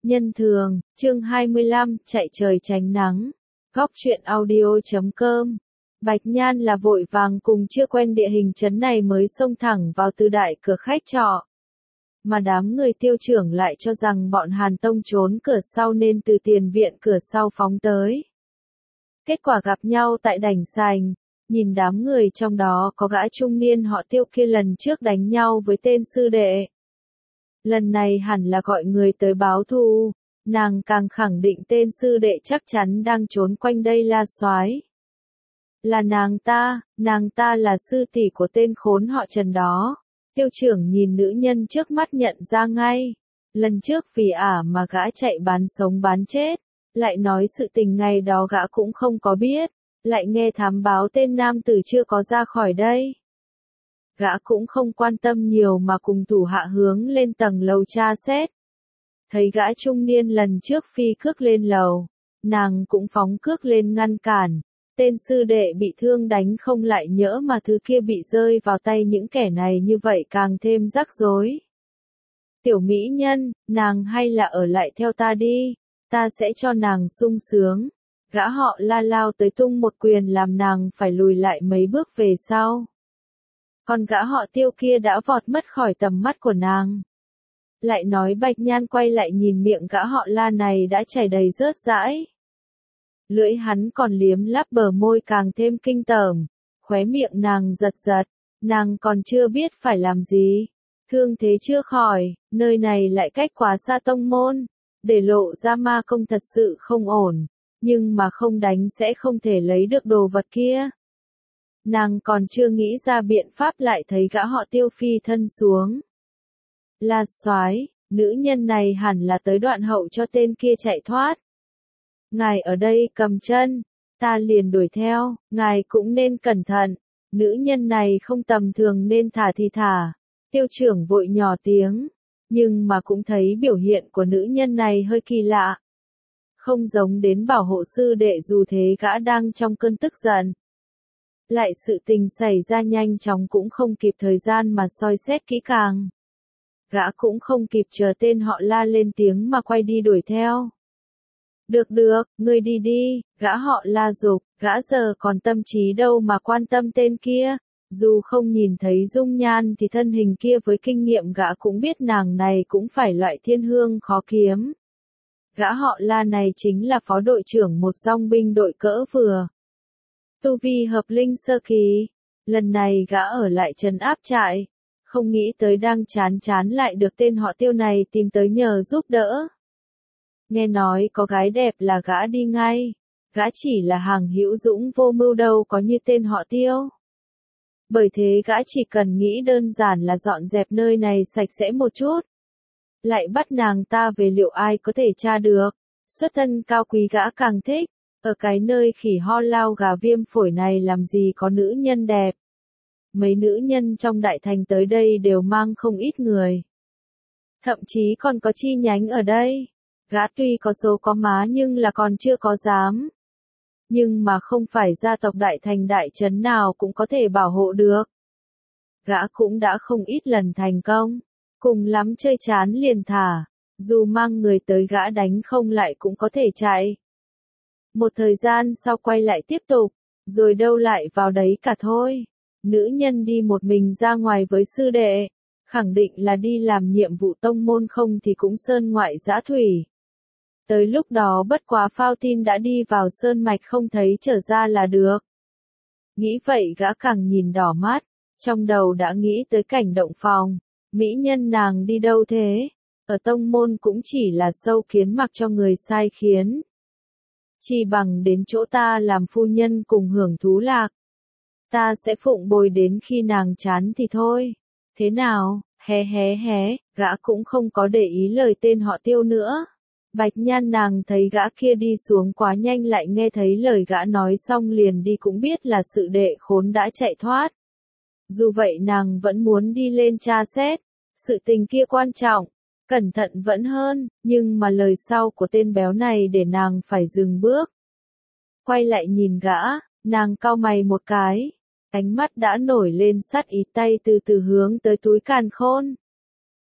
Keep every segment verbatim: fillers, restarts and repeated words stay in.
Nhân thường, chương hai mươi lăm, chạy trời tránh nắng. Góc truyện audio chấm com. Bạch Nhan là vội vàng cùng chưa quen địa hình trấn này mới xông thẳng vào từ đại cửa khách trọ. Mà đám người Tiêu trưởng lại cho rằng bọn Hàn Tông trốn cửa sau nên từ tiền viện cửa sau phóng tới. Kết quả gặp nhau tại đảnh sành, nhìn đám người trong đó có gã trung niên họ Tiêu kia lần trước đánh nhau với tên sư đệ. Lần này hẳn là gọi người tới báo thù, nàng càng khẳng định tên sư đệ chắc chắn đang trốn quanh đây La Soái. Là nàng ta, nàng ta là sư tỷ của tên khốn họ Trần đó. Tiêu trưởng nhìn nữ nhân trước mắt nhận ra ngay. Lần trước vì ả mà gã chạy bán sống bán chết, lại nói sự tình ngày đó gã cũng không có biết, lại nghe thám báo tên nam tử chưa có ra khỏi đây. Gã cũng không quan tâm nhiều mà cùng thủ hạ hướng lên tầng lầu tra xét. Thấy gã trung niên lần trước phi cước lên lầu, nàng cũng phóng cước lên ngăn cản. Tên sư đệ bị thương đánh không lại nhỡ mà thứ kia bị rơi vào tay những kẻ này như vậy càng thêm rắc rối. Tiểu mỹ nhân, nàng hay là ở lại theo ta đi, ta sẽ cho nàng sung sướng. Gã họ La lao tới tung một quyền làm nàng phải lùi lại mấy bước về sau. Còn gã họ Tiêu kia đã vọt mất khỏi tầm mắt của nàng. Lại nói Bạch Nhan quay lại nhìn miệng gã họ La này đã chảy đầy rớt rãi. Lưỡi hắn còn liếm láp bờ môi càng thêm kinh tởm, khóe miệng nàng giật giật, nàng còn chưa biết phải làm gì. Thương thế chưa khỏi, nơi này lại cách quá xa tông môn, để lộ ra ma công thật sự không ổn, nhưng mà không đánh sẽ không thể lấy được đồ vật kia. Nàng còn chưa nghĩ ra biện pháp lại thấy gã họ Tiêu phi thân xuống. La Soái, nữ nhân này hẳn là tới đoạn hậu cho tên kia chạy thoát. Ngài ở đây cầm chân, ta liền đuổi theo, ngài cũng nên cẩn thận, nữ nhân này không tầm thường nên thả thì thả. Tiêu trưởng vội nhỏ tiếng, nhưng mà cũng thấy biểu hiện của nữ nhân này hơi kỳ lạ. Không giống đến bảo hộ sư đệ dù thế gã đang trong cơn tức giận. Lại sự tình xảy ra nhanh chóng cũng không kịp thời gian mà soi xét kỹ càng. Gã cũng không kịp chờ tên họ La lên tiếng mà quay đi đuổi theo. Được được, ngươi đi đi, gã họ La giục, gã giờ còn tâm trí đâu mà quan tâm tên kia. Dù không nhìn thấy dung nhan thì thân hình kia với kinh nghiệm gã cũng biết nàng này cũng phải loại thiên hương khó kiếm. Gã họ La này chính là phó đội trưởng một dòng binh đội cỡ vừa. Tu vi hợp linh sơ kỳ, lần này gã ở lại trấn áp trại, không nghĩ tới đang chán chán lại được tên họ Tiêu này tìm tới nhờ giúp đỡ. Nghe nói có gái đẹp là gã đi ngay, gã chỉ là hàng hữu dũng vô mưu đâu có như tên họ Tiêu. Bởi thế gã chỉ cần nghĩ đơn giản là dọn dẹp nơi này sạch sẽ một chút. Lại bắt nàng ta về liệu ai có thể tra được, xuất thân cao quý gã càng thích, ở cái nơi khỉ ho lao gà viêm phổi này làm gì có nữ nhân đẹp. Mấy nữ nhân trong đại thành tới đây đều mang không ít người. Thậm chí còn có chi nhánh ở đây. Gã tuy có số có má nhưng là còn chưa có dám. Nhưng mà không phải gia tộc đại thành đại trấn nào cũng có thể bảo hộ được. Gã cũng đã không ít lần thành công. Cùng lắm chơi chán liền thả. Dù mang người tới gã đánh không lại cũng có thể chạy. Một thời gian sau quay lại tiếp tục. Rồi đâu lại vào đấy cả thôi. Nữ nhân đi một mình ra ngoài với sư đệ. Khẳng định là đi làm nhiệm vụ tông môn không thì cũng sơn ngoại dã thủy. Tới lúc đó bất quá phao tin đã đi vào sơn mạch không thấy trở ra là được. Nghĩ vậy gã càng nhìn đỏ mắt, trong đầu đã nghĩ tới cảnh động phòng. Mỹ nhân nàng đi đâu thế? Ở tông môn cũng chỉ là sâu kiến mặc cho người sai khiến. Chỉ bằng đến chỗ ta làm phu nhân cùng hưởng thú lạc. Ta sẽ phụng bồi đến khi nàng chán thì thôi. Thế nào? Hé hé hé, gã cũng không có để ý lời tên họ Tiêu nữa. Bạch Nhan nàng thấy gã kia đi xuống quá nhanh lại nghe thấy lời gã nói xong liền đi cũng biết là sự đệ khốn đã chạy thoát. Dù vậy nàng vẫn muốn đi lên tra xét, sự tình kia quan trọng, cẩn thận vẫn hơn, nhưng mà lời sau của tên béo này để nàng phải dừng bước. Quay lại nhìn gã, nàng cau mày một cái, ánh mắt đã nổi lên sát ý tay từ từ hướng tới túi càn khôn.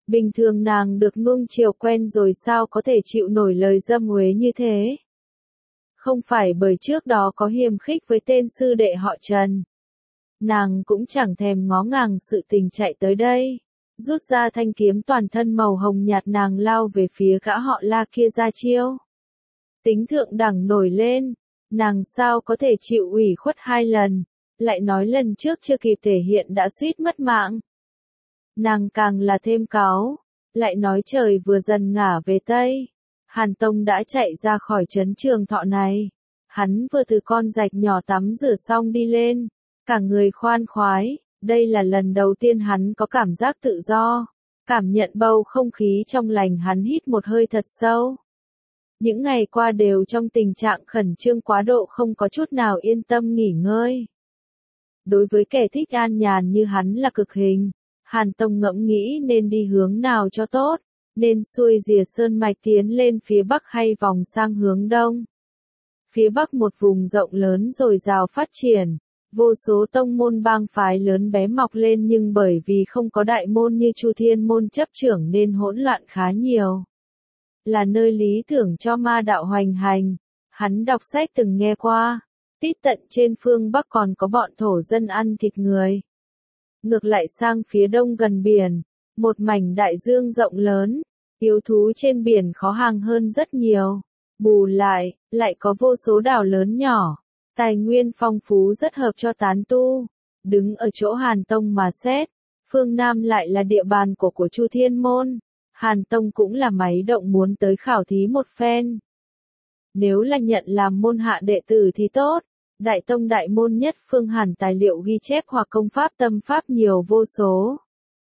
Bình thường nàng được nuông chiều quen rồi sao có thể chịu nổi lời dâm uế như thế. Không phải bởi trước đó có hiềm khích với tên sư đệ họ Trần. Nàng cũng chẳng thèm ngó ngàng sự tình chạy tới đây. Rút ra thanh kiếm toàn thân màu hồng nhạt nàng lao về phía gã họ La kia ra chiêu. Tính thượng đẳng nổi lên, nàng sao có thể chịu ủy khuất hai lần, lại nói lần trước chưa kịp thể hiện đã suýt mất mạng. Nàng càng là thêm cáu, lại nói trời vừa dần ngả về Tây. Hàn Tông đã chạy ra khỏi trấn Trường Thọ này. Hắn vừa từ con rạch nhỏ tắm rửa xong đi lên, cả người khoan khoái, đây là lần đầu tiên hắn có cảm giác tự do. Cảm nhận bầu không khí trong lành hắn hít một hơi thật sâu. Những ngày qua đều trong tình trạng khẩn trương quá độ không có chút nào yên tâm nghỉ ngơi. Đối với kẻ thích an nhàn như hắn là cực hình, Hàn Tông ngẫm nghĩ nên đi hướng nào cho tốt, nên xuôi rìa sơn mạch tiến lên phía bắc hay vòng sang hướng đông. Phía bắc một vùng rộng lớn dồi dào phát triển, vô số tông môn bang phái lớn bé mọc lên nhưng bởi vì không có đại môn như Chu Thiên môn chấp trưởng nên hỗn loạn khá nhiều. Là nơi lý tưởng cho ma đạo hoành hành, hắn đọc sách từng nghe qua, tít tận trên phương Bắc còn có bọn thổ dân ăn thịt người. Ngược lại sang phía đông gần biển, một mảnh đại dương rộng lớn, yêu thú trên biển khó hàng hơn rất nhiều. Bù lại, lại có vô số đảo lớn nhỏ, tài nguyên phong phú rất hợp cho tán tu. Đứng ở chỗ Hàn Tông mà xét, phương Nam lại là địa bàn của của Chu Thiên môn. Hàn Tông cũng là máy động muốn tới khảo thí một phen. Nếu là nhận làm môn hạ đệ tử thì tốt. Đại tông đại môn nhất phương Hàn tài liệu ghi chép hoặc công pháp tâm pháp nhiều vô số.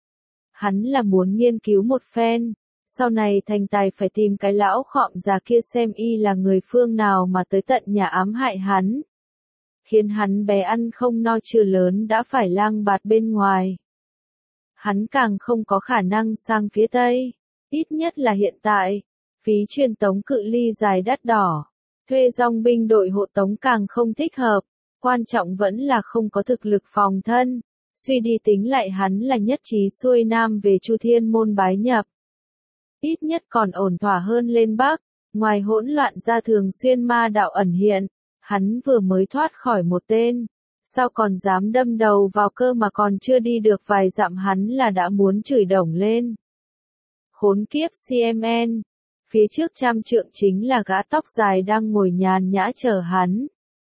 Hắn là muốn nghiên cứu một phen. Sau này thành tài phải tìm cái lão khọm già kia xem y là người phương nào mà tới tận nhà ám hại hắn. Khiến hắn bé ăn không no chưa lớn đã phải lang bạt bên ngoài. Hắn càng không có khả năng sang phía Tây. Ít nhất là hiện tại, phí truyền tống cự ly dài đắt đỏ, thuê dòng binh đội hộ tống càng không thích hợp, quan trọng vẫn là không có thực lực phòng thân. Suy đi tính lại hắn là nhất trí xuôi Nam về Chu Thiên môn bái nhập. Ít nhất còn ổn thỏa hơn lên Bắc, ngoài hỗn loạn ra thường xuyên ma đạo ẩn hiện, hắn vừa mới thoát khỏi một tên. Sao còn dám đâm đầu vào cơ mà còn chưa đi được vài dặm hắn là đã muốn chửi đồng lên. Khốn kiếp xê em en, phía trước trăm trượng chính là gã tóc dài đang ngồi nhàn nhã chờ hắn.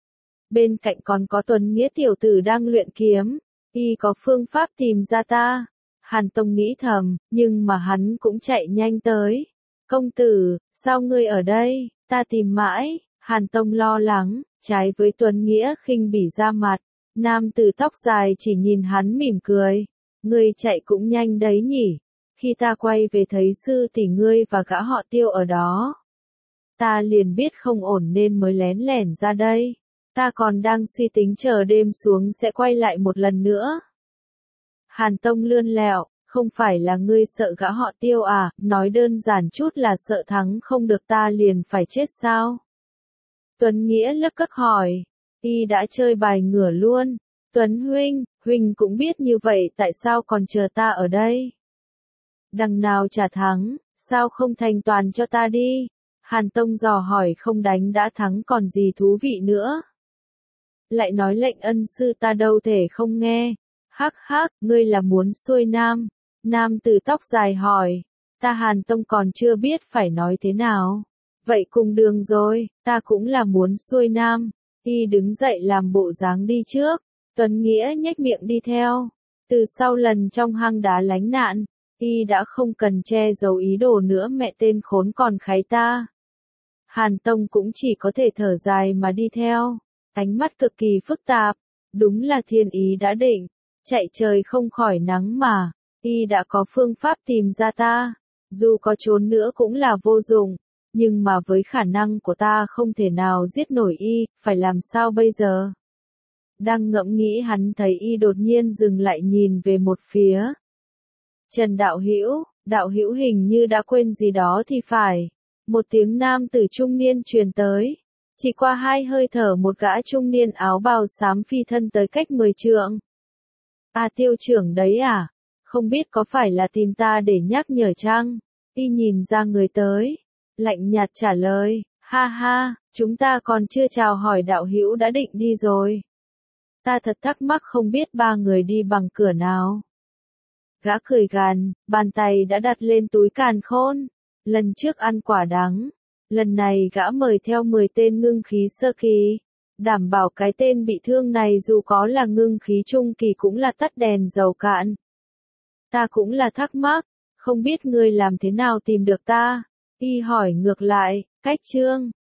Bên cạnh còn có Tuấn Nghĩa tiểu tử đang luyện kiếm, y có phương pháp tìm ra ta. Hàn Tông nghĩ thầm, nhưng mà hắn cũng chạy nhanh tới. Công tử, sao ngươi ở đây, ta tìm mãi. Hàn Tông lo lắng, trái với Tuấn Nghĩa khinh bỉ ra mặt. Nam tử tóc dài chỉ nhìn hắn mỉm cười. Ngươi chạy cũng nhanh đấy nhỉ. Khi ta quay về thấy sư tỷ ngươi và gã họ Tiêu ở đó, ta liền biết không ổn nên mới lén lẻn ra đây. Ta còn đang suy tính chờ đêm xuống sẽ quay lại một lần nữa. Hàn Tông lươn lẹo, không phải là ngươi sợ gã họ Tiêu à, nói đơn giản chút là sợ thắng không được ta liền phải chết sao? Tuấn Nghĩa lấc cấc hỏi, y đã chơi bài ngửa luôn. Tuấn huynh, huynh cũng biết như vậy tại sao còn chờ ta ở đây? Đằng nào trả thắng, sao không thành toàn cho ta đi? Hàn Tông dò hỏi không đánh đã thắng còn gì thú vị nữa. Lại nói lệnh ân sư ta đâu thể không nghe. Hắc hắc, ngươi là muốn xuôi Nam. Nam tử tóc dài hỏi. Ta Hàn Tông còn chưa biết phải nói thế nào. Vậy cùng đường rồi, ta cũng là muốn xuôi Nam. Y đứng dậy làm bộ dáng đi trước. Tuấn Nghĩa nhếch miệng đi theo. Từ sau lần trong hang đá lánh nạn, y đã không cần che giấu ý đồ nữa mẹ tên khốn còn kháy ta. Hàn Tông cũng chỉ có thể thở dài mà đi theo. Ánh mắt cực kỳ phức tạp. Đúng là thiên ý đã định. Chạy trời không khỏi nắng mà. Y đã có phương pháp tìm ra ta. Dù có trốn nữa cũng là vô dụng. Nhưng mà với khả năng của ta không thể nào giết nổi y. Phải làm sao bây giờ? Đang ngẫm nghĩ hắn thấy y đột nhiên dừng lại nhìn về một phía. Trần đạo hữu, đạo hữu hình như đã quên gì đó thì phải. Một tiếng nam tử trung niên truyền tới. Chỉ qua hai hơi thở một gã trung niên áo bào xám phi thân tới cách mười trượng. À Tiêu trưởng đấy à? Không biết có phải là tìm ta để nhắc nhở chăng? Y nhìn ra người tới, lạnh nhạt trả lời, ha ha, chúng ta còn chưa chào hỏi đạo hữu đã định đi rồi. Ta thật thắc mắc không biết ba người đi bằng cửa nào. Gã cười gằn, bàn tay đã đặt lên túi càn khôn. Lần trước ăn quả đắng, lần này gã mời theo mười tên ngưng khí sơ kỳ. Đảm bảo cái tên bị thương này dù có là ngưng khí trung kỳ cũng là tắt đèn dầu cạn. Ta cũng là thắc mắc, không biết ngươi làm thế nào tìm được ta? Y hỏi ngược lại, cách Trương,